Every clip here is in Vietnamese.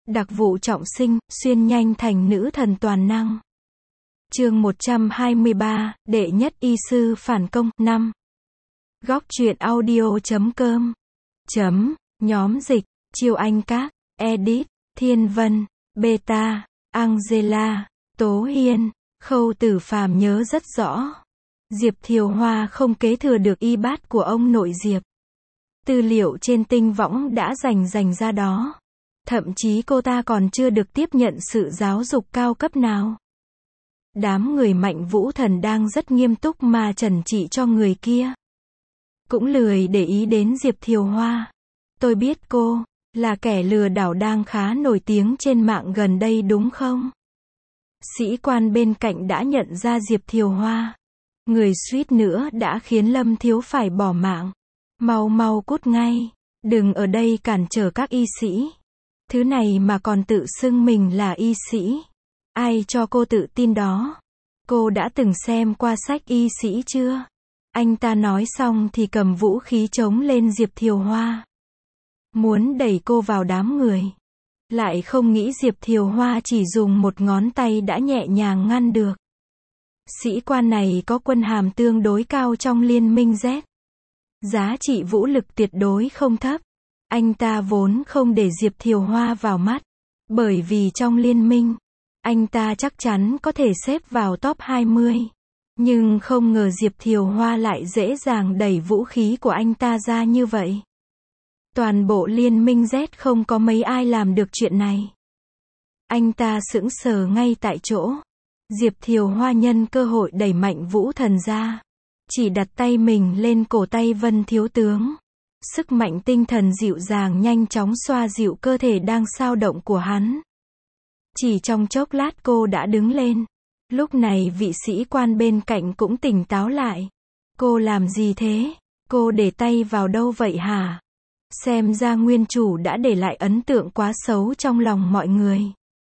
Đặc vụ trọng sinh, xuyên nhanh thành nữ thần toàn năng. Chương 123, đệ nhất y sư phản công, 5. Góc truyện audio.com. Nhóm dịch, Chiêu Anh Các, Edit, Thiên Vân, Beta, Angela, Tố Hiên, Khâu Tử Phàm nhớ rất rõ. Diệp Thiều Hoa không kế thừa được y bát của ông nội Diệp. Tư liệu trên tinh võng đã dành ra đó. Thậm chí cô ta còn chưa được tiếp nhận sự giáo dục cao cấp nào. Đám người Mạnh Vũ Thần đang rất nghiêm túc mà trần trị cho người kia. Cũng lười để ý đến Diệp Thiều Hoa. Tôi biết cô là kẻ lừa đảo đang khá nổi tiếng trên mạng gần đây đúng không? Sĩ quan bên cạnh đã nhận ra Diệp Thiều Hoa. Người suýt nữa đã khiến Lâm Thiếu phải bỏ mạng. Mau cút ngay. Đừng ở đây cản trở các y sĩ. Thứ này mà còn tự xưng mình là y sĩ. Ai cho cô tự tin đó? Cô đã từng xem qua sách y sĩ chưa? Anh ta nói xong thì cầm vũ khí chống lên Diệp Thiều Hoa. Muốn đẩy cô vào đám người. Lại không nghĩ Diệp Thiều Hoa chỉ dùng một ngón tay đã nhẹ nhàng ngăn được. Sĩ quan này có quân hàm tương đối cao trong Liên minh Z. Giá trị vũ lực tuyệt đối không thấp. Anh ta vốn không để Diệp Thiều Hoa vào mắt. Bởi vì trong liên minh, anh ta chắc chắn có thể xếp vào top 20. Nhưng không ngờ Diệp Thiều Hoa lại dễ dàng đẩy vũ khí của anh ta ra như vậy. Toàn bộ Liên minh Z không có mấy ai làm được chuyện này. Anh ta sững sờ ngay tại chỗ. Diệp Thiều Hoa nhân cơ hội đẩy Mạnh Vũ Thần ra. Chỉ đặt tay mình lên cổ tay Vân thiếu tướng. Sức mạnh tinh thần dịu dàng nhanh chóng xoa dịu cơ thể đang xao động của hắn. Chỉ trong chốc lát cô đã đứng lên. Lúc này vị sĩ quan bên cạnh cũng tỉnh táo lại. Cô làm gì thế? Cô để tay vào đâu vậy hả? Xem ra nguyên chủ đã để lại ấn tượng quá xấu trong lòng mọi người.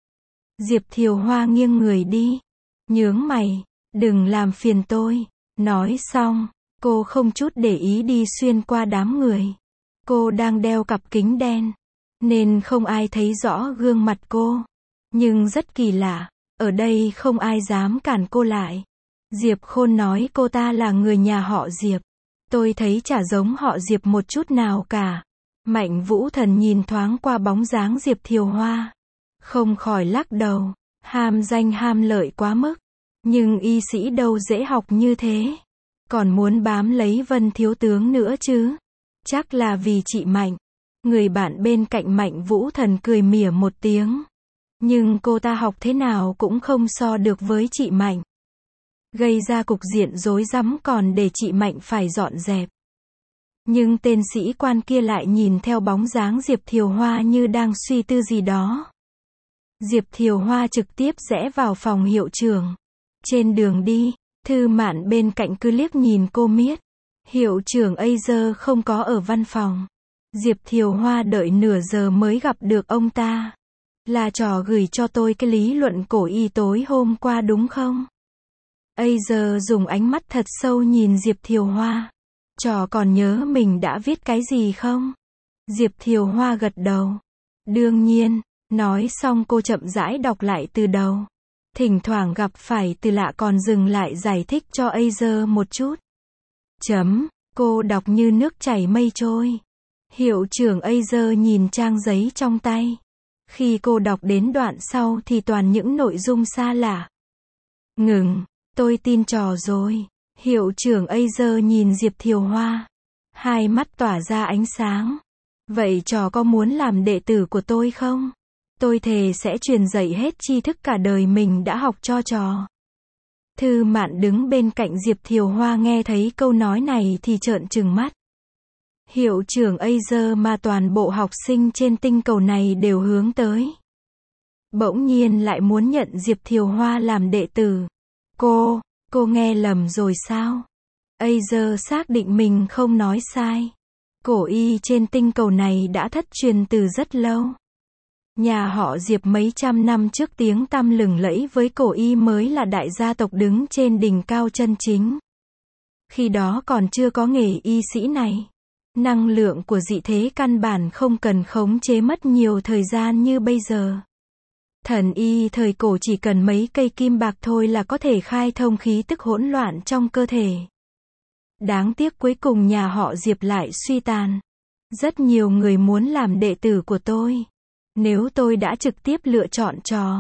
Diệp Thiều Hoa nghiêng người đi. Nhướng mày, đừng làm phiền tôi. Nói xong, cô không chút để ý đi xuyên qua đám người. Cô đang đeo cặp kính đen, nên không ai thấy rõ gương mặt cô. Nhưng rất kỳ lạ, ở đây không ai dám cản cô lại. Diệp Khôn nói cô ta là người nhà họ Diệp. Tôi thấy chả giống họ Diệp một chút nào cả. Mạnh Vũ Thần nhìn thoáng qua bóng dáng Diệp Thiều Hoa. Không khỏi lắc đầu, ham danh ham lợi quá mức. Nhưng y sĩ đâu dễ học như thế. Còn muốn bám lấy Vân thiếu tướng nữa chứ. Chắc là vì chị Mạnh. Người bạn bên cạnh Mạnh Vũ Thần cười mỉa một tiếng. Nhưng cô ta học thế nào cũng không so được với chị Mạnh. Gây ra cục diện rối rắm còn để chị Mạnh phải dọn dẹp. Nhưng tên sĩ quan kia lại nhìn theo bóng dáng Diệp Thiều Hoa như đang suy tư gì đó. Diệp Thiều Hoa trực tiếp rẽ vào phòng hiệu trưởng. Trên đường đi, Thư Mạn bên cạnh cứ liếc nhìn cô miết. Hiệu trưởng Azer không có ở văn phòng. Diệp Thiều Hoa đợi nửa giờ mới gặp được ông ta. Là trò gửi cho tôi cái lý luận cổ y tối hôm qua đúng không? Azer dùng ánh mắt thật sâu nhìn Diệp Thiều Hoa. Trò còn nhớ mình đã viết cái gì không? Diệp Thiều Hoa gật đầu. Đương nhiên, nói xong cô chậm rãi đọc lại từ đầu. Thỉnh thoảng gặp phải từ lạ còn dừng lại giải thích cho Azer một chút. Cô đọc như nước chảy mây trôi. Hiệu trưởng Azer nhìn trang giấy trong tay. Khi cô đọc đến đoạn sau thì toàn những nội dung xa lạ. Ngừng, tôi tin trò rồi. Hiệu trưởng Azer nhìn Diệp Thiều Hoa. Hai mắt tỏa ra ánh sáng. Vậy trò có muốn làm đệ tử của tôi không? Tôi thề sẽ truyền dạy hết tri thức cả đời mình đã học cho trò. Thư Mạn đứng bên cạnh Diệp Thiều Hoa nghe thấy câu nói này thì trợn trừng mắt. Hiệu trưởng Azer mà toàn bộ học sinh trên tinh cầu này đều hướng tới. Bỗng nhiên lại muốn nhận Diệp Thiều Hoa làm đệ tử. Cô nghe lầm rồi sao? Azer xác định mình không nói sai. Cổ y trên tinh cầu này đã thất truyền từ rất lâu. Nhà họ Diệp mấy trăm năm trước tiếng tăm lừng lẫy với cổ y mới là đại gia tộc đứng trên đỉnh cao chân chính. Khi đó còn chưa có nghề y sĩ này. Năng lượng của dị thế căn bản không cần khống chế mất nhiều thời gian như bây giờ. Thần y thời cổ chỉ cần mấy cây kim bạc thôi là có thể khai thông khí tức hỗn loạn trong cơ thể. Đáng tiếc cuối cùng nhà họ Diệp lại suy tàn. Rất nhiều người muốn làm đệ tử của tôi. Nếu tôi đã trực tiếp lựa chọn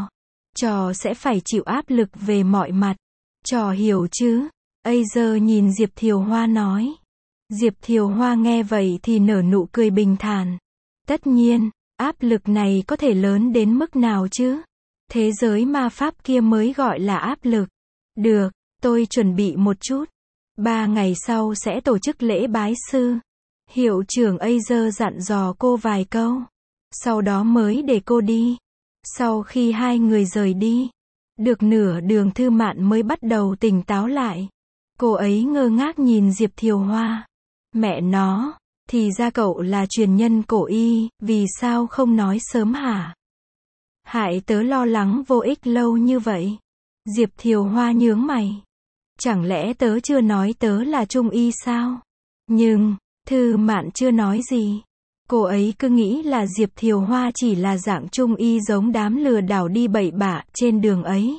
trò sẽ phải chịu áp lực về mọi mặt. Trò hiểu chứ? Acer nhìn Diệp Thiều Hoa nói. Diệp Thiều Hoa nghe vậy thì nở nụ cười bình thản. Tất nhiên, áp lực này có thể lớn đến mức nào chứ? Thế giới ma pháp kia mới gọi là áp lực. Được, tôi chuẩn bị một chút. 3 ngày sau sẽ tổ chức lễ bái sư. Hiệu trưởng Acer dặn dò cô vài câu. Sau đó mới để cô đi. Sau khi hai người rời đi, được nửa đường Thư Mạn mới bắt đầu tỉnh táo lại. Cô ấy ngơ ngác nhìn Diệp Thiều Hoa. Mẹ nó, thì ra cậu là truyền nhân cổ y, vì sao không nói sớm hả? Hại tớ lo lắng vô ích lâu như vậy. Diệp Thiều Hoa nhướng mày. Chẳng lẽ tớ chưa nói tớ là trung y sao? Nhưng, Thư Mạn chưa nói gì. Cô ấy cứ nghĩ là Diệp Thiều Hoa chỉ là dạng trung y giống đám lừa đảo đi bậy bạ trên đường ấy.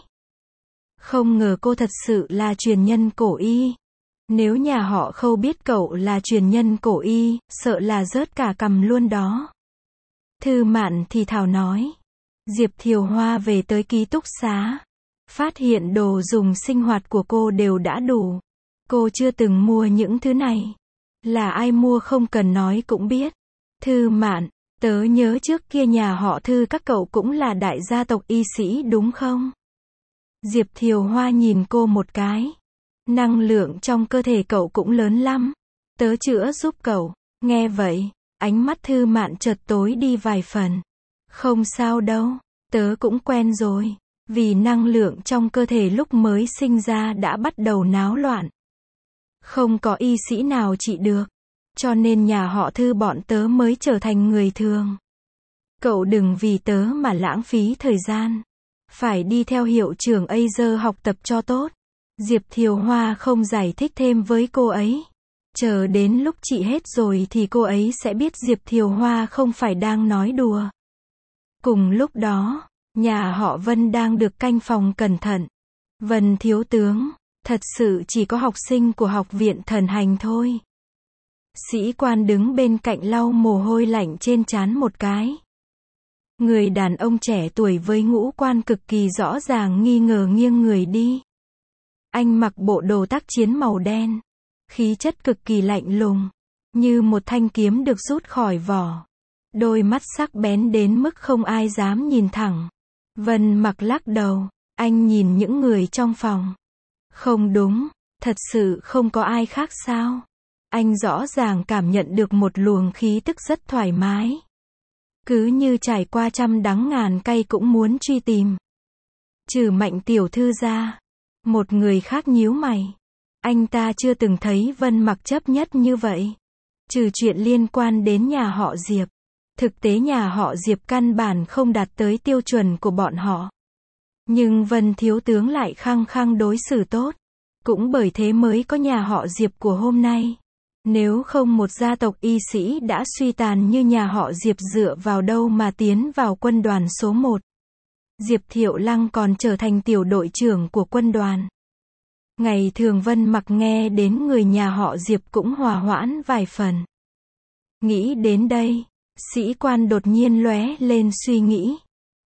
Không ngờ cô thật sự là truyền nhân cổ y. Nếu nhà họ Khâu biết cậu là truyền nhân cổ y, sợ là rớt cả cằm luôn đó. Thư Mạn thì thào nói. Diệp Thiều Hoa về tới ký túc xá. Phát hiện đồ dùng sinh hoạt của cô đều đã đủ. Cô chưa từng mua những thứ này. Là ai mua không cần nói cũng biết. Thư Mạn, tớ nhớ trước kia nhà họ Thư các cậu cũng là đại gia tộc y sĩ đúng không? Diệp Thiều Hoa nhìn cô một cái. Năng lượng trong cơ thể cậu cũng lớn lắm. Tớ chữa giúp cậu. Nghe vậy, ánh mắt Thư Mạn chợt tối đi vài phần. Không sao đâu, tớ cũng quen rồi. Vì năng lượng trong cơ thể lúc mới sinh ra đã bắt đầu náo loạn. Không có y sĩ nào trị được. Cho nên nhà họ Thư bọn tớ mới trở thành người thường. Cậu đừng vì tớ mà lãng phí thời gian. Phải đi theo hiệu trưởng Acer học tập cho tốt. Diệp Thiều Hoa không giải thích thêm với cô ấy. Chờ đến lúc trị hết rồi thì cô ấy sẽ biết Diệp Thiều Hoa không phải đang nói đùa. Cùng lúc đó, nhà họ Vân đang được canh phòng cẩn thận. Vân thiếu tướng, thật sự chỉ có học sinh của học viện thần hành thôi. Sĩ quan đứng bên cạnh lau mồ hôi lạnh trên trán một cái. Người đàn ông trẻ tuổi với ngũ quan cực kỳ rõ ràng nghi ngờ nghiêng người đi. Anh mặc bộ đồ tác chiến màu đen. Khí chất cực kỳ lạnh lùng. Như một thanh kiếm được rút khỏi vỏ. Đôi mắt sắc bén đến mức không ai dám nhìn thẳng. Vân Mặc lắc đầu. Anh nhìn những người trong phòng. Không đúng, thật sự không có ai khác sao? Anh rõ ràng cảm nhận được một luồng khí tức rất thoải mái. Cứ như trải qua trăm đắng ngàn cay cũng muốn truy tìm. Trừ Mạnh tiểu thư ra. Một người khác nhíu mày. Anh ta chưa từng thấy Vân Mặc chấp nhất như vậy. Trừ chuyện liên quan đến nhà họ Diệp. Thực tế nhà họ Diệp căn bản không đạt tới tiêu chuẩn của bọn họ. Nhưng Vân thiếu tướng lại khăng khăng đối xử tốt. Cũng bởi thế mới có nhà họ Diệp của hôm nay. Nếu không một gia tộc y sĩ đã suy tàn như nhà họ Diệp dựa vào đâu mà tiến vào quân đoàn số 1. Diệp Thiệu Lăng còn trở thành tiểu đội trưởng của quân đoàn. Ngày thường Vân Mặc nghe đến người nhà họ Diệp cũng hòa hoãn vài phần. Nghĩ đến đây, sĩ quan đột nhiên lóe lên suy nghĩ.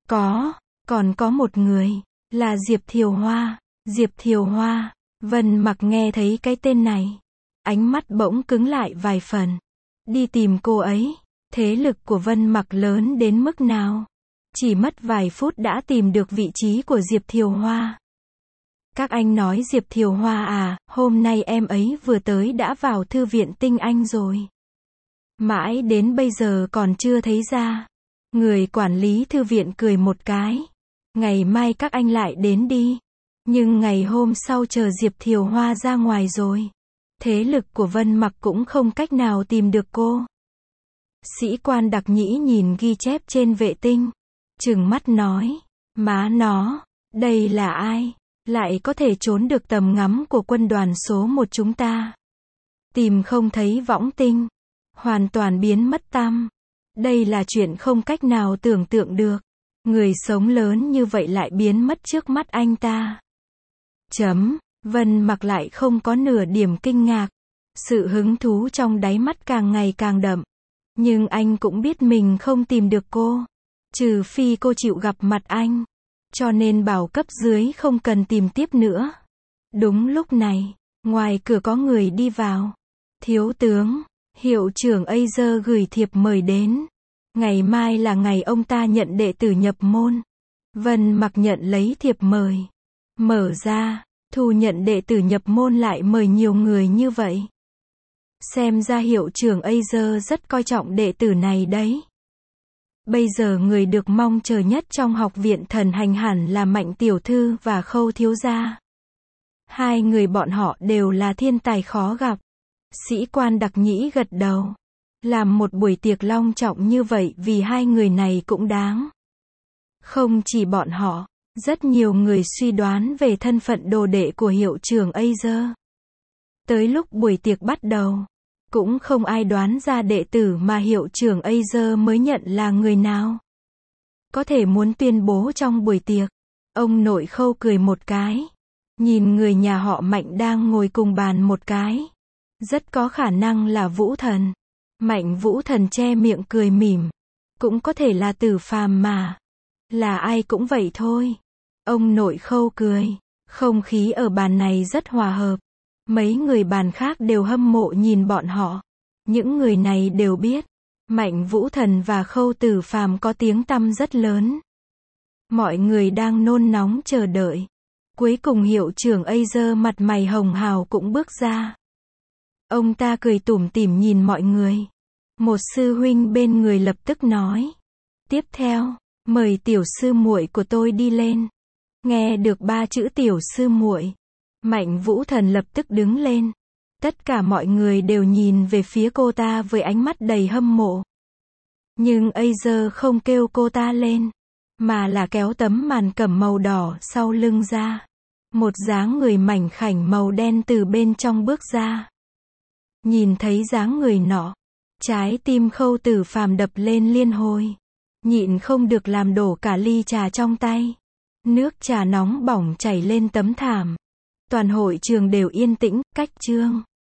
Còn có một người, là Diệp Thiều Hoa. Diệp Thiều Hoa, Vân Mặc nghe thấy cái tên này. Ánh mắt bỗng cứng lại vài phần. Đi tìm cô ấy. Thế lực của Vân Mặc lớn đến mức nào? Chỉ mất vài phút đã tìm được vị trí của Diệp Thiều Hoa. Các anh nói Diệp Thiều Hoa à, hôm nay em ấy vừa tới đã vào thư viện Tinh Anh rồi. Mãi đến bây giờ còn chưa thấy ra. Người quản lý thư viện cười một cái. Ngày mai các anh lại đến đi. Nhưng ngày hôm sau chờ Diệp Thiều Hoa ra ngoài rồi. Thế lực của Vân Mặc cũng không cách nào tìm được cô. Sĩ quan đặc nhĩ nhìn ghi chép trên vệ tinh. Trừng mắt nói. Má nó, đây là ai? Lại có thể trốn được tầm ngắm của quân đoàn số 1 chúng ta. Tìm không thấy võng tinh. hoàn toàn biến mất tăm. Đây là chuyện không cách nào tưởng tượng được. Người sống lớn như vậy lại biến mất trước mắt anh ta. Vân Mặc lại không có nửa điểm kinh ngạc. Sự hứng thú trong đáy mắt càng ngày càng đậm. Nhưng anh cũng biết mình không tìm được cô. Trừ phi cô chịu gặp mặt anh. Cho nên bảo cấp dưới không cần tìm tiếp nữa. Đúng lúc này, ngoài cửa có người đi vào. Thiếu tướng, hiệu trưởng Azer gửi thiệp mời đến. Ngày mai là ngày ông ta nhận đệ tử nhập môn. Vân Mặc nhận lấy thiệp mời. Mở ra, thu nhận đệ tử nhập môn lại mời nhiều người như vậy. Xem ra hiệu trưởng Azer rất coi trọng đệ tử này đấy. Bây giờ người được mong chờ nhất trong học viện thần hành hẳn là Mạnh tiểu thư và Khâu thiếu gia. Hai người bọn họ đều là thiên tài khó gặp. Sĩ quan Đặc Nhĩ gật đầu. Làm một buổi tiệc long trọng như vậy vì hai người này cũng đáng. Không chỉ bọn họ, rất nhiều người suy đoán về thân phận đồ đệ của hiệu trưởng Azer. Tới lúc buổi tiệc bắt đầu, cũng không ai đoán ra đệ tử mà hiệu trưởng Azer mới nhận là người nào. Có thể muốn tuyên bố trong buổi tiệc. Ông nội Khâu cười một cái. Nhìn người nhà họ Mạnh đang ngồi cùng bàn một cái. Rất có khả năng là Vũ Thần. Mạnh Vũ Thần che miệng cười mỉm. Cũng có thể là Tử Phàm mà. Là ai cũng vậy thôi. Ông nội Khâu cười. Không khí ở bàn này rất hòa hợp. Mấy người bàn khác đều hâm mộ nhìn bọn họ. Những người này đều biết. Mạnh Vũ Thần và Khâu Tử Phàm có tiếng tăm rất lớn. Mọi người đang nôn nóng chờ đợi. Cuối cùng hiệu trưởng Azer mặt mày hồng hào cũng bước ra. Ông ta cười tủm tỉm nhìn mọi người. Một sư huynh bên người lập tức nói. Tiếp theo, mời tiểu sư muội của tôi đi lên. Nghe được 3 chữ tiểu sư muội, Mạnh Vũ Thần lập tức đứng lên. Tất cả mọi người đều nhìn về phía cô ta với ánh mắt đầy hâm mộ. Nhưng Azer không kêu cô ta lên, mà là kéo tấm màn cẩm màu đỏ sau lưng ra. Một dáng người mảnh khảnh màu đen từ bên trong bước ra. Nhìn thấy dáng người nọ, trái tim Khâu Tử Phàm đập lên liên hồi. Nhịn không được làm đổ cả ly trà trong tay. Nước trà nóng bỏng chảy lên tấm thảm. Toàn hội trường đều yên tĩnh, cách chương.